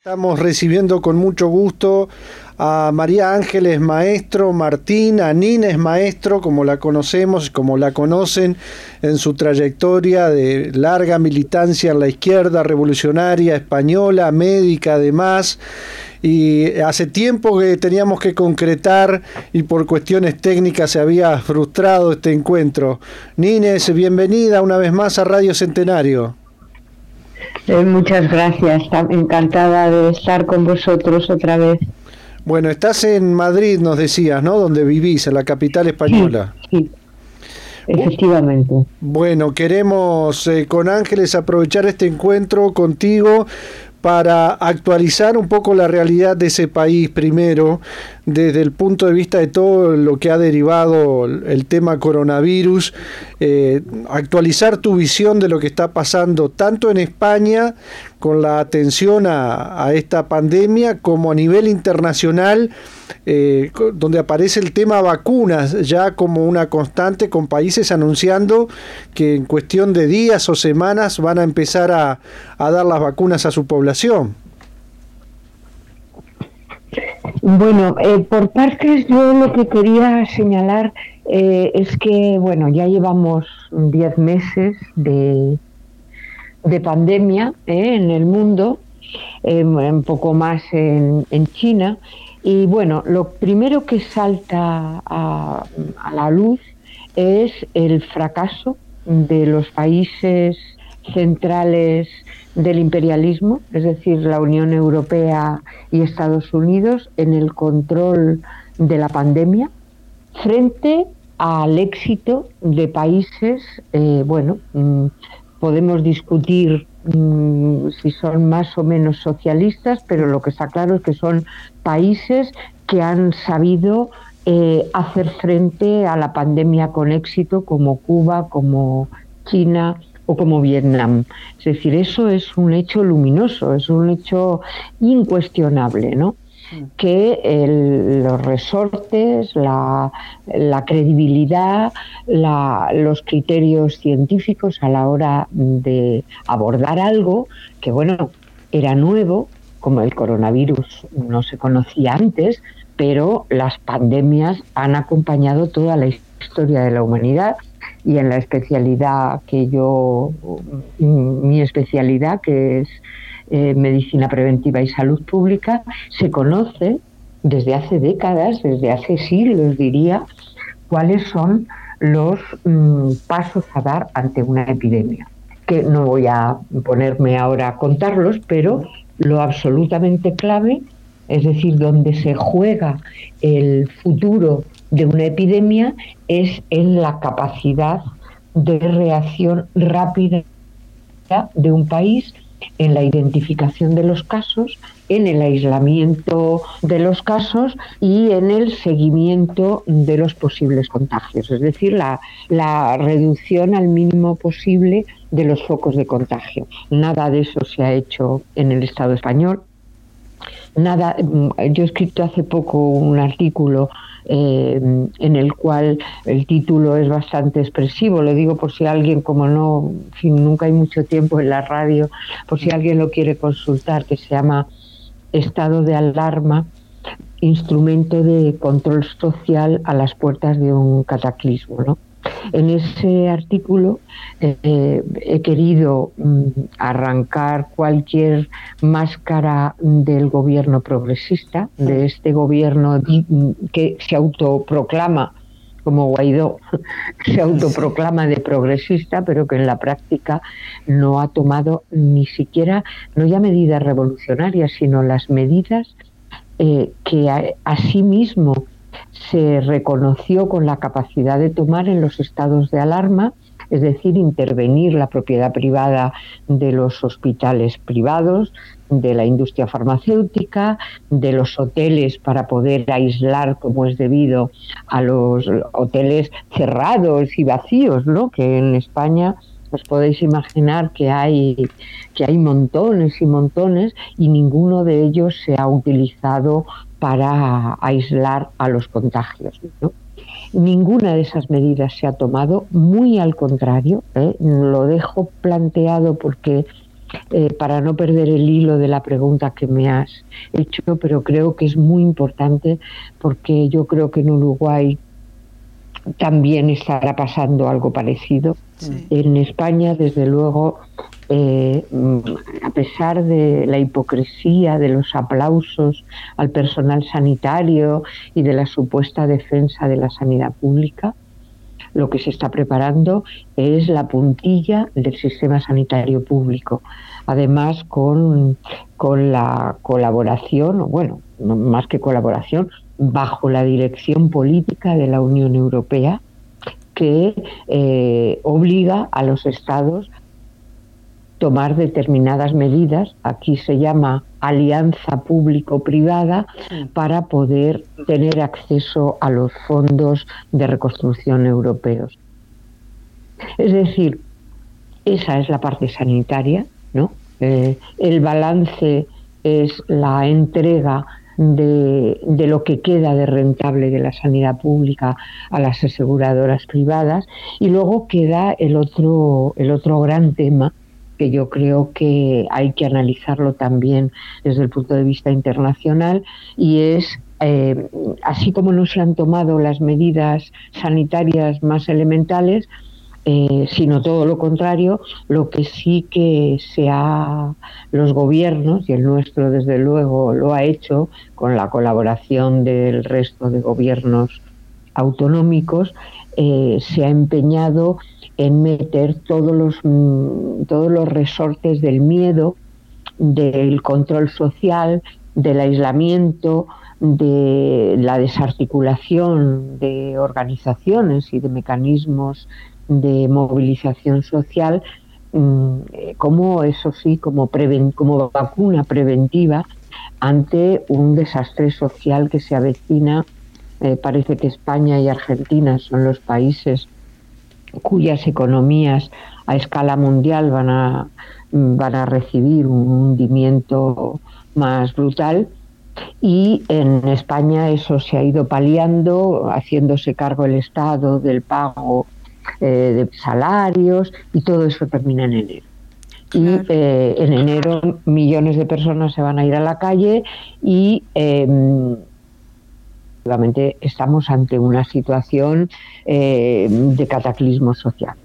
Estamos recibiendo con mucho gusto a María Ángeles Maestro Martín, a Nines Maestro, como la conocemos, como la conocen en su trayectoria de larga militancia en la izquierda revolucionaria española, médica además. Y hace tiempo que teníamos que concretar y por cuestiones técnicas se había frustrado este encuentro. Nines, bienvenida una vez más a Radio Centenario. Muchas gracias, encantada de estar con vosotros otra vez. Bueno, estás en Madrid, nos decías, ¿no? Donde vivís, en la capital española. Sí, efectivamente. Bueno, queremos con Ángeles aprovechar este encuentro contigo para actualizar un poco la realidad de ese país primero, desde el punto de vista de todo lo que ha derivado el tema coronavirus, actualizar tu visión de lo que está pasando tanto en España con la atención a esta pandemia como a nivel internacional, donde aparece el tema vacunas ya como una constante, con países anunciando que en cuestión de días o semanas van a empezar a dar las vacunas a su población. Bueno, por partes yo lo que quería señalar es que, bueno, ya llevamos 10 meses de pandemia en el mundo, un poco más en China, y bueno, lo primero que salta a la luz es el fracaso de los países centrales del imperialismo, es decir, la Unión Europea y Estados Unidos, en el control de la pandemia, frente al éxito de países, podemos discutir si son más o menos socialistas, pero lo que está claro es que son países que han sabido hacer frente a la pandemia con éxito, como Cuba, como China o como Vietnam. Es decir, eso es un hecho luminoso, es un hecho incuestionable, ¿no? Que los resortes, la credibilidad, los criterios científicos a la hora de abordar algo que, bueno, era nuevo, como el coronavirus no se conocía antes, pero las pandemias han acompañado toda la historia de la humanidad. Y en la especialidad mi especialidad, que es medicina preventiva y salud pública, se conoce desde hace décadas, desde hace siglos diría, cuáles son los pasos a dar ante una epidemia. Que no voy a ponerme ahora a contarlos, pero lo absolutamente clave, es decir, donde se juega el futuro de una epidemia, es en la capacidad de reacción rápida de un país, en la identificación de los casos, en el aislamiento de los casos y en el seguimiento de los posibles contagios, es decir, la reducción al mínimo posible de los focos de contagio. Nada de eso se ha hecho en el Estado español. Nada. Yo he escrito hace poco un artículo en el cual el título es bastante expresivo, lo digo por si alguien, como no, en fin, nunca hay mucho tiempo en la radio, por si alguien lo quiere consultar, que se llama Estado de alarma, instrumento de control social a las puertas de un cataclismo, ¿no? En ese artículo he querido arrancar cualquier máscara del gobierno progresista, de este gobierno que se autoproclama, como Guaidó, se autoproclama de progresista, pero que en la práctica no ha tomado ni siquiera, no ya medidas revolucionarias, sino las medidas que a sí mismo se reconoció con la capacidad de tomar en los estados de alarma, es decir, intervenir la propiedad privada de los hospitales privados, de la industria farmacéutica, de los hoteles para poder aislar como es debido a los hoteles cerrados y vacíos, ¿no? Que en España os podéis imaginar que hay montones y montones, y ninguno de ellos se ha utilizado para aislar a los contagios, ¿no? Ninguna de esas medidas se ha tomado, muy al contrario, lo dejo planteado porque para no perder el hilo de la pregunta que me has hecho, pero creo que es muy importante porque yo creo que en Uruguay también estará pasando algo parecido. Sí. En España, desde luego, a pesar de la hipocresía, de los aplausos al personal sanitario y de la supuesta defensa de la sanidad pública, lo que se está preparando es la puntilla del sistema sanitario público. Además, con la colaboración, bueno, más que colaboración, bajo la dirección política de la Unión Europea, que obliga a los Estados a tomar determinadas medidas, aquí se llama alianza público-privada, para poder tener acceso a los fondos de reconstrucción europeos. Es decir, esa es la parte sanitaria, ¿no? El balance es la entrega de lo que queda de rentable de la sanidad pública a las aseguradoras privadas, y luego queda el otro gran tema que yo creo que hay que analizarlo también desde el punto de vista internacional, y es así como no se han tomado las medidas sanitarias más elementales, sino todo lo contrario, lo que sí que los gobiernos, y el nuestro desde luego lo ha hecho con la colaboración del resto de gobiernos autonómicos, se ha empeñado en meter todos los resortes del miedo, del control social, del aislamiento, de la desarticulación de organizaciones y de mecanismos de movilización social, como eso sí, como vacuna preventiva ante un desastre social que se avecina. Parece que España y Argentina son los países cuyas economías a escala mundial van a recibir un hundimiento más brutal, y en España eso se ha ido paliando, haciéndose cargo el Estado del pago de salarios, y todo eso termina en enero. Claro. Y en enero millones de personas se van a ir a la calle, y realmente estamos ante una situación de cataclismo social.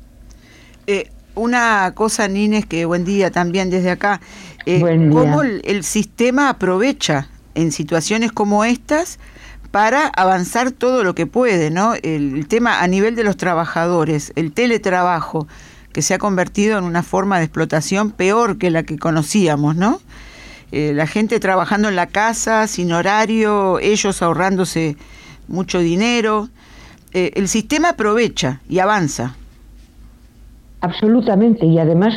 Una cosa, Nines, que buen día también desde acá, cómo el sistema aprovecha en situaciones como estas para avanzar todo lo que puede, ¿no? El tema a nivel de los trabajadores, el teletrabajo, que se ha convertido en una forma de explotación peor que la que conocíamos, ¿no? La gente trabajando en la casa, sin horario, ellos ahorrándose mucho dinero. El sistema aprovecha y avanza. Absolutamente, y además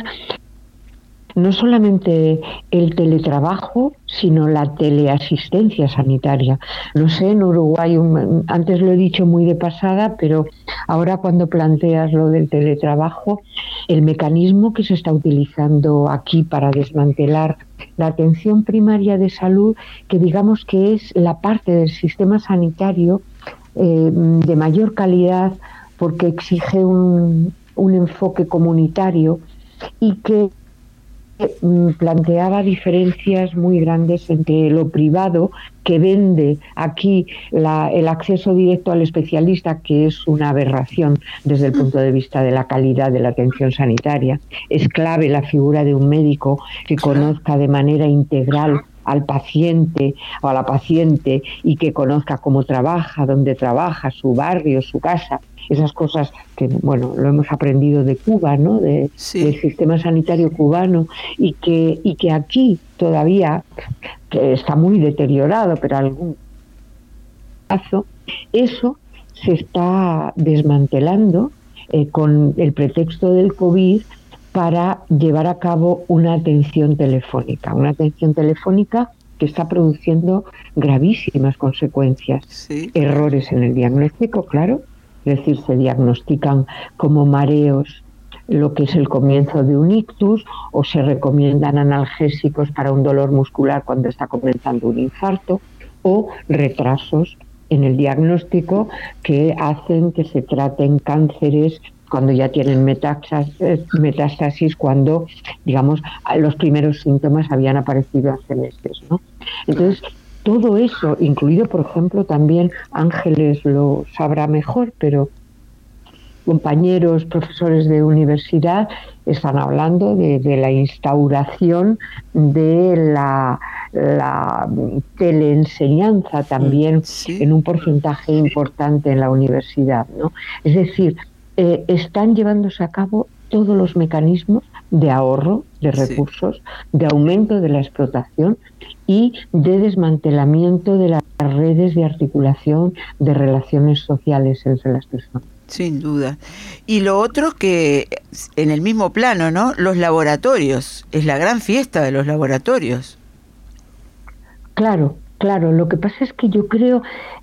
no solamente el teletrabajo, sino la teleasistencia sanitaria. No sé, en Uruguay, antes lo he dicho muy de pasada, pero ahora cuando planteas lo del teletrabajo, el mecanismo que se está utilizando aquí para desmantelar la atención primaria de salud, que digamos que es la parte del sistema sanitario de mayor calidad, porque exige un enfoque comunitario, y que planteaba diferencias muy grandes entre lo privado, que vende aquí el acceso directo al especialista, que es una aberración desde el punto de vista de la calidad de la atención sanitaria. Es clave la figura de un médico que conozca de manera integral al paciente o a la paciente, y que conozca cómo trabaja, dónde trabaja, su barrio, su casa. Esas cosas que, bueno, lo hemos aprendido de Cuba, ¿no? Del sistema sanitario cubano, y que aquí todavía, que está muy deteriorado, pero algún caso, eso se está desmantelando con el pretexto del COVID, para llevar a cabo una atención telefónica que está produciendo gravísimas consecuencias. Sí. Errores en el diagnóstico, claro. Es decir, se diagnostican como mareos lo que es el comienzo de un ictus, o se recomiendan analgésicos para un dolor muscular cuando está comenzando un infarto, o retrasos en el diagnóstico que hacen que se traten cánceres cuando ya tienen metástasis, cuando, digamos, los primeros síntomas habían aparecido hace meses, ¿no? Entonces, todo eso, incluido, por ejemplo, también Ángeles lo sabrá mejor, pero compañeros, profesores de universidad están hablando de la instauración de la teleenseñanza también, sí, en un porcentaje importante en la universidad, ¿no? Es decir, están llevándose a cabo todos los mecanismos de ahorro de recursos, sí, de aumento de la explotación y de desmantelamiento de las redes de articulación de relaciones sociales entre las personas. Sin duda. Y lo otro que, en el mismo plano, ¿no? Los laboratorios. Es la gran fiesta de los laboratorios. Claro. Lo que pasa es que yo creo,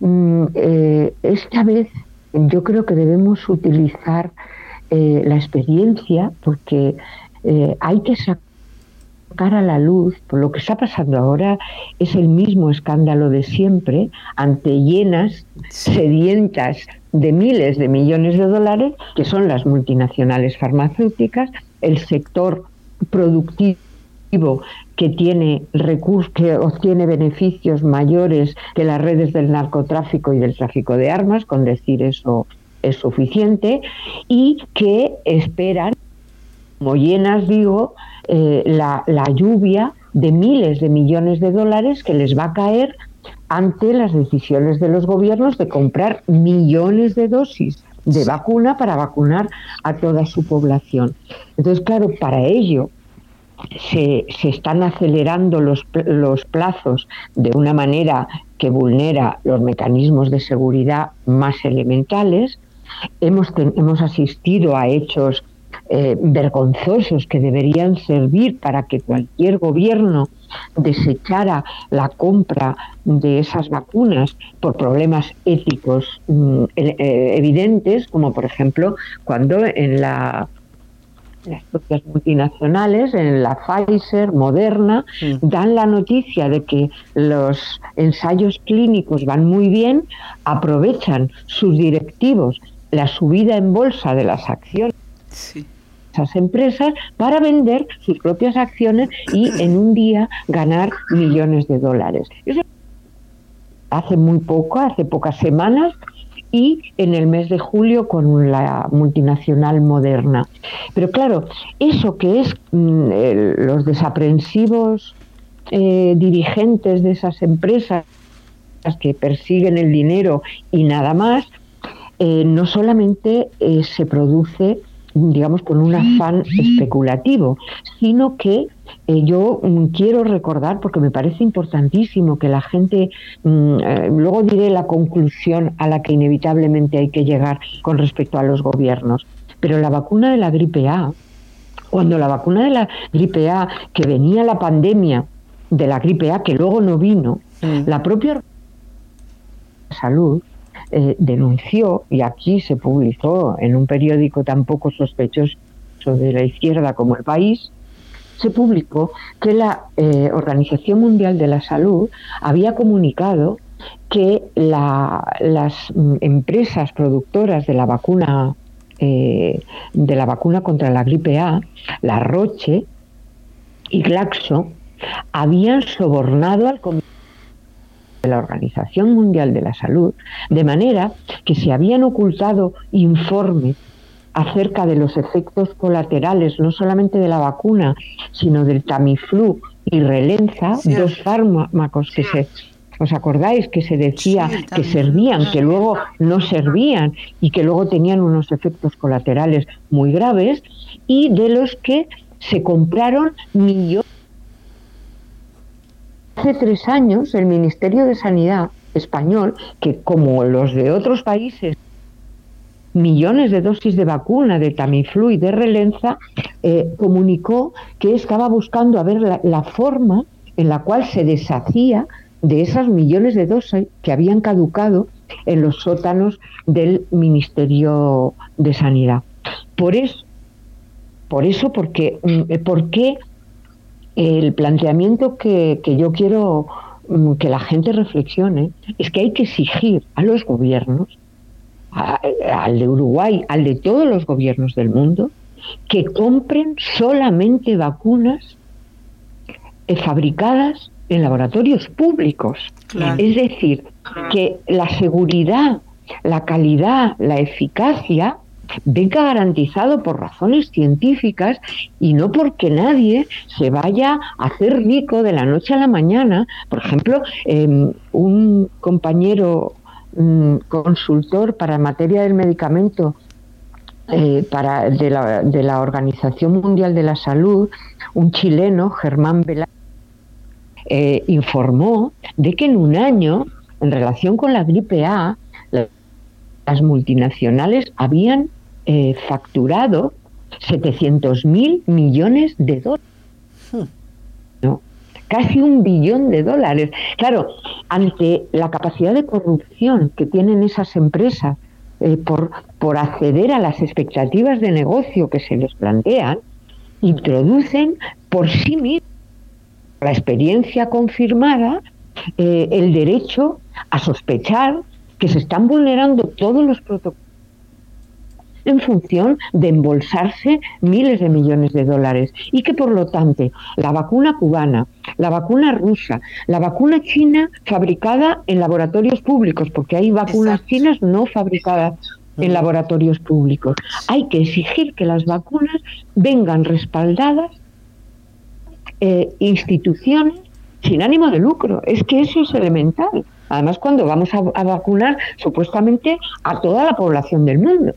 esta vez, yo creo que debemos utilizar la experiencia, porque hay que sacar a la luz, por lo que está pasando ahora es el mismo escándalo de siempre, ante hienas sedientas de miles de millones de dólares, que son las multinacionales farmacéuticas, el sector productivo que tiene recursos, que obtiene beneficios mayores que las redes del narcotráfico y del tráfico de armas, con decir eso es suficiente, y que esperan, como hienas digo, la lluvia de miles de millones de dólares que les va a caer ante las decisiones de los gobiernos de comprar millones de dosis de vacuna para vacunar a toda su población. Entonces, claro, para ello se están acelerando los plazos de una manera que vulnera los mecanismos de seguridad más elementales. Hemos asistido a hechos vergonzosos que deberían servir para que cualquier gobierno desechara la compra de esas vacunas por problemas éticos evidentes, como por ejemplo cuando en las propias multinacionales, en la Pfizer, Moderna, dan la noticia de que los ensayos clínicos van muy bien, aprovechan sus directivos la subida en bolsa de las acciones de esas empresas para vender sus propias acciones y en un día ganar millones de dólares. Eso hace muy poco, hace pocas semanas, y en el mes de julio con la multinacional Moderna. Pero claro, eso que es los desaprensivos dirigentes de esas empresas que persiguen el dinero y nada más, no solamente se produce, digamos, con un afán especulativo, sino que yo quiero recordar, porque me parece importantísimo que la gente, luego diré la conclusión a la que inevitablemente hay que llegar con respecto a los gobiernos, pero la vacuna de la gripe A, cuando la vacuna de la gripe A, que venía la pandemia de la gripe A, que luego no vino, la propia salud denunció, y aquí se publicó en un periódico tan poco sospechoso de la izquierda como El País, se publicó que la Organización Mundial de la Salud había comunicado que las empresas productoras de la vacuna contra la gripe A, la Roche y Glaxo, habían sobornado al Comité de la Organización Mundial de la Salud, de manera que se habían ocultado informes acerca de los efectos colaterales, no solamente de la vacuna, sino del Tamiflu y Relenza, dos fármacos que ¿os acordáis? Que se decía que servían, que luego no servían y que luego tenían unos efectos colaterales muy graves, y de los que se compraron millones. Hace 3 años el Ministerio de Sanidad español, que como los de otros países, millones de dosis de vacuna de Tamiflu y de Relenza, comunicó que estaba buscando a ver la forma en la cual se deshacía de esas millones de dosis que habían caducado en los sótanos del Ministerio de Sanidad. Porque el planteamiento que yo quiero que la gente reflexione es que hay que exigir a los gobiernos al de Uruguay, al de todos los gobiernos del mundo, que compren solamente vacunas fabricadas en laboratorios públicos. Claro. Es decir, que la seguridad, la calidad, la eficacia venga garantizado por razones científicas y no porque nadie se vaya a hacer rico de la noche a la mañana. Por ejemplo, un compañero consultor para materia del medicamento de la Organización Mundial de la Salud, un chileno, Germán Velasco, informó de que en un año, en relación con la gripe A, las multinacionales habían facturado 700.000 millones de dólares. ¿No? Casi $1 billón. Claro, ante la capacidad de corrupción que tienen esas empresas por acceder a las expectativas de negocio que se les plantean, introducen por sí mismos la experiencia confirmada, el derecho a sospechar que se están vulnerando todos los protocolos en función de embolsarse miles de millones de dólares, y que por lo tanto la vacuna cubana, la vacuna rusa, la vacuna china fabricada en laboratorios públicos, porque hay vacunas chinas no fabricadas en laboratorios públicos, hay que exigir que las vacunas vengan respaldadas instituciones sin ánimo de lucro. Es que eso es elemental. Además, cuando vamos a vacunar supuestamente a toda la población del mundo.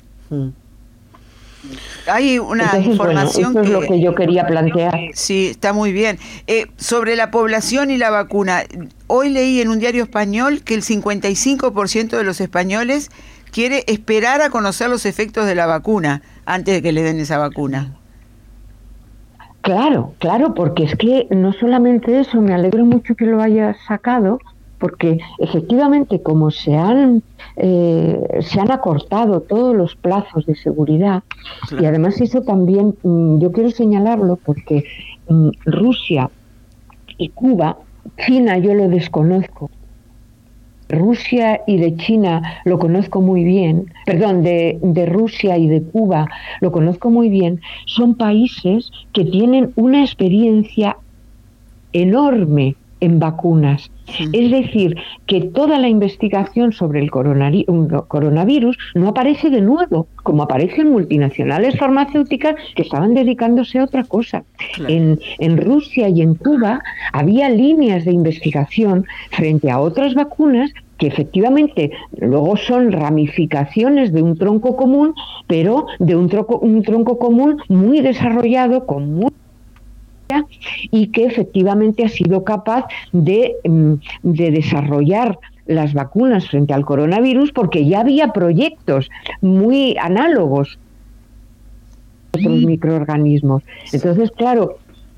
Hay una información eso es lo que yo quería plantear. Sí, está muy bien. Sobre la población y la vacuna, hoy leí en un diario español que el 55% de los españoles quiere esperar a conocer los efectos de la vacuna antes de que le den esa vacuna. Claro, porque es que no solamente eso, me alegro mucho que lo hayas sacado, porque efectivamente como se han acortado todos los plazos de seguridad, claro. Y además eso también yo quiero señalarlo porque Rusia y Cuba, China yo lo desconozco, Rusia y de China lo conozco muy bien, perdón, de Rusia y de Cuba lo conozco muy bien, son países que tienen una experiencia enorme en vacunas. Es decir, que toda la investigación sobre el coronavirus no aparece de nuevo, como aparecen multinacionales farmacéuticas que estaban dedicándose a otra cosa. Claro. En Rusia y en Cuba había líneas de investigación frente a otras vacunas que efectivamente luego son ramificaciones de un tronco común, pero de un tronco común muy desarrollado, con muy y que efectivamente ha sido capaz de desarrollar las vacunas frente al coronavirus, porque ya había proyectos muy análogos a otros microorganismos. Entonces, claro,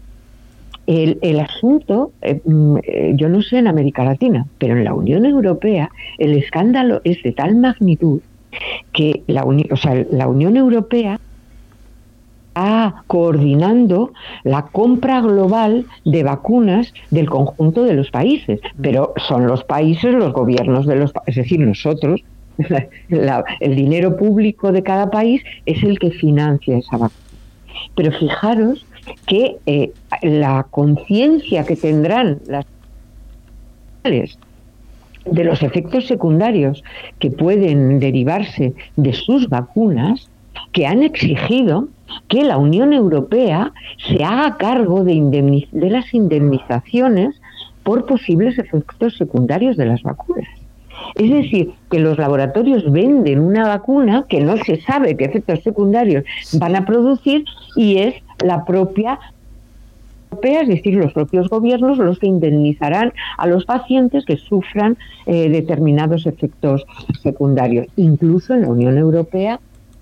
el asunto, yo no sé en América Latina, pero en la Unión Europea el escándalo es de tal magnitud que la Unión Europea está coordinando la compra global de vacunas del conjunto de los países, pero son los países, los gobiernos de los países, es decir, nosotros, el dinero público de cada país es el que financia esa vacuna. Pero fijaros que la conciencia que tendrán las de los efectos secundarios que pueden derivarse de sus vacunas, que han exigido que la Unión Europea se haga cargo de las indemnizaciones por posibles efectos secundarios de las vacunas. Es decir, que los laboratorios venden una vacuna que no se sabe qué efectos secundarios van a producir y es la propia europea, es decir, los propios gobiernos los que indemnizarán a los pacientes que sufran determinados efectos secundarios. Incluso en la Unión Europea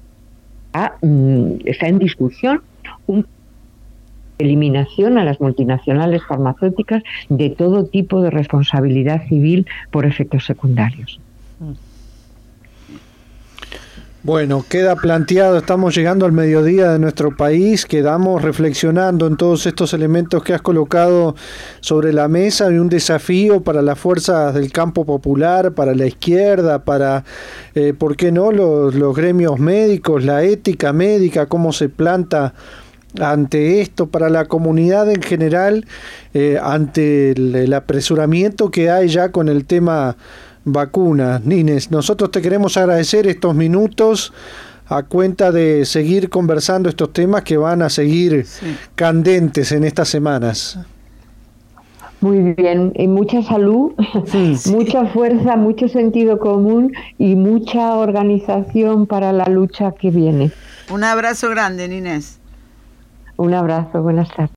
está en discusión una eliminación a las multinacionales farmacéuticas de todo tipo de responsabilidad civil por efectos secundarios. Bueno, queda planteado, estamos llegando al mediodía de nuestro país, quedamos reflexionando en todos estos elementos que has colocado sobre la mesa y un desafío para las fuerzas del campo popular, para la izquierda, para, ¿por qué no?, los gremios médicos, la ética médica, cómo se planta ante esto, para la comunidad en general, ante el apresuramiento que hay ya con el tema vacunas. Nines, nosotros te queremos agradecer estos minutos a cuenta de seguir conversando estos temas que van a seguir candentes en estas semanas. Muy bien, y mucha salud, mucha fuerza, mucho sentido común y mucha organización para la lucha que viene. Un abrazo grande, Nines. Un abrazo, buenas tardes.